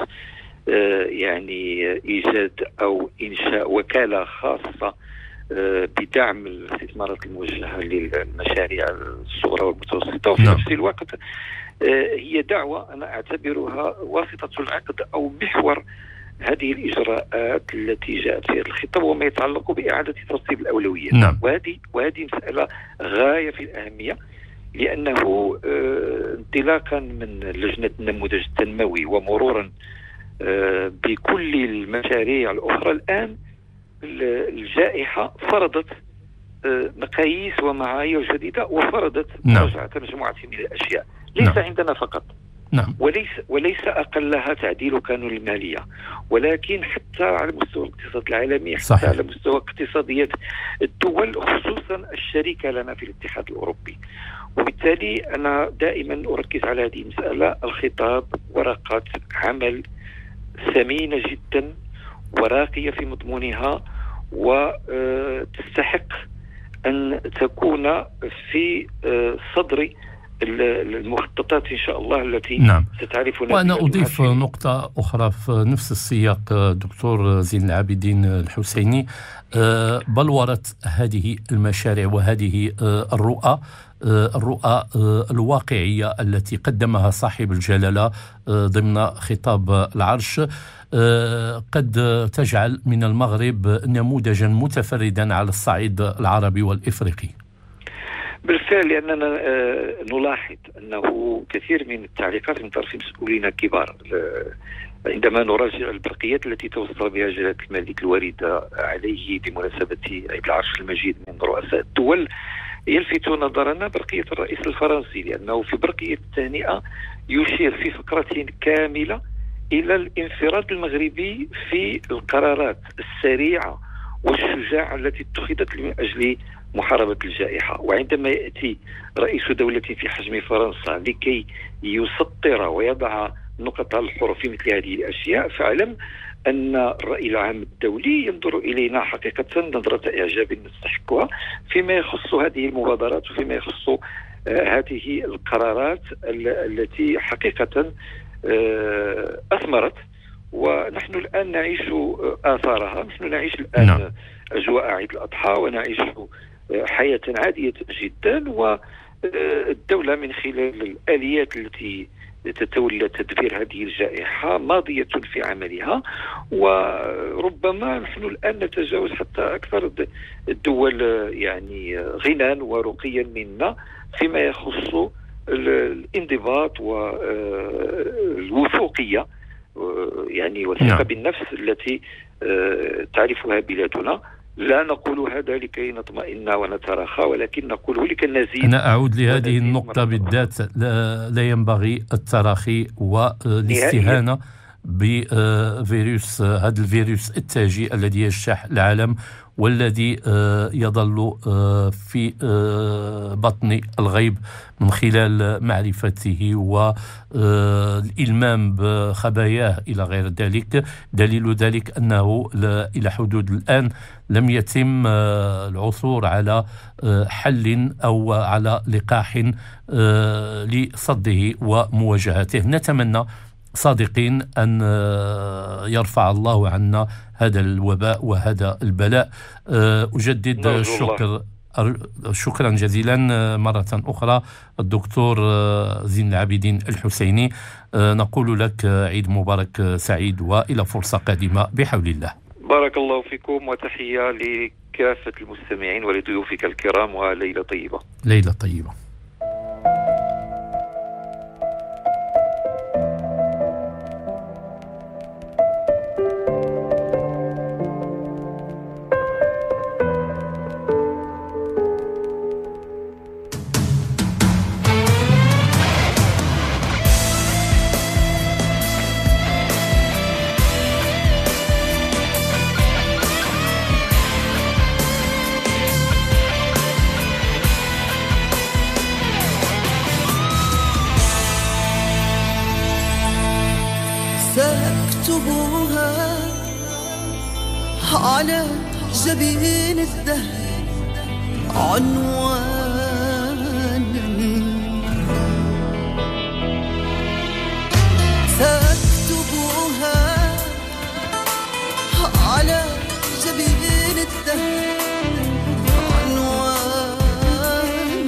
يعني إيجاد أو إنشاء وكالة خاصة بدعم الاستثمارات الموجهة للمشاريع الصغرى والمتوسطة، وفي نعم. نفس الوقت هي دعوة أنا أعتبرها واسطة العقد أو محور هذه الإجراءات التي جاءت في هذا الخطاب وما يتعلق بإعادة ترتيب الأولويات. نعم. وهذه وهذه مسألة غاية في الأهمية لأنه انطلاقا من لجنة النموذج التنموي ومرورا بكل المشاريع الأخرى الآن الجائحة فرضت مقاييس ومعايير جديدة وفرضت مراجعة مجموعة من الأشياء ليس نعم. عندنا فقط. نعم. وليس وليس أقلها تعديل قانون المالية، ولكن حتى على مستوى الاقتصاد العالمي، حتى صحيح. على مستوى اقتصاديات الدول خصوصا الشريكة لنا في الاتحاد الأوروبي. وبالتالي أنا دائما أركز على هذه المسألة. الخطاب ورقة عمل ثمينة جدا وراقية في مضمونها وتستحق أن تكون في صدر المخططات إن شاء الله التي نعم. ستعرفنا. وأنا أضيف نقطة أخرى في نفس السياق دكتور زين العابدين الحسيني. بلورة هذه المشاريع وهذه الرؤى الرؤى الواقعية التي قدمها صاحب الجلالة ضمن خطاب العرش قد تجعل من المغرب نموذجا متفردا على الصعيد العربي والإفريقي. بالفعل، لأننا نلاحظ أنه كثير من التعليقات من طرف مسؤولين كبار عندما نراجع البرقيات التي توصل بها جلالة الملك الواردة عليه بمناسبة عيد العرش المجيد من رؤساء الدول يلفت نظرنا برقية الرئيس الفرنسي، لأنه في برقية التهنئة يشير في فقرة كاملة إلى الانفراد المغربي في القرارات السريعة والشجاعة التي اتخذت من أجل محاربة الجائحة. وعندما يأتي رئيس دولة في حجم فرنسا لكي يسطر ويضع نقط على الحروف في مثل هذه الأشياء، فاعلم أن الرأي العام الدولي ينظر إلينا حقيقة نظرة إعجاب نستحقها فيما يخص هذه المبادرات وفيما يخص هذه القرارات التي حقيقة أثمرت، ونحن الآن نعيش آثارها. نحن نعيش الآن نعم. أجواء عيد الأضحى ونعيش حياة عادية جدا، والدولة من خلال الآليات التي تتولى تدبير هذه الجائحة ماضية في عملها، وربما نحن الآن نتجاوز حتى أكثر الدول يعني غنى ورقيا منا فيما يخص الانضباط والوثوقية يعني والثقة نعم. بالنفس التي تعرفها بلادنا. لا نقول هذا لكي نطمئن ونتراخى، ولكن نقوله لكي نزيد. أنا أعود لهذه النقطة بالذات. لا, لا ينبغي التراخي والاستهانة بفيروس هذا الفيروس التاجي الذي يجتاح العالم والذي يظل في بطن الغيب من خلال معرفته والإلمام بخباياه إلى غير ذلك. دليل ذلك أنه إلى حدود الآن لم يتم العثور على حل أو على لقاح لصده ومواجهته. نتمنى صادقين أن يرفع الله عنا هذا الوباء وهذا البلاء. أجدد الشكر شكرا جزيلا مرة أخرى الدكتور زين العابدين الحسيني. نقول لك عيد مبارك سعيد وإلى فرصة قادمة بحول الله. بارك الله فيكم، وتحية لكافة المستمعين ولضيوفك الكرام، وليلة طيبة. ليلة طيبة. سأكتبها على جبين الدهر عنوان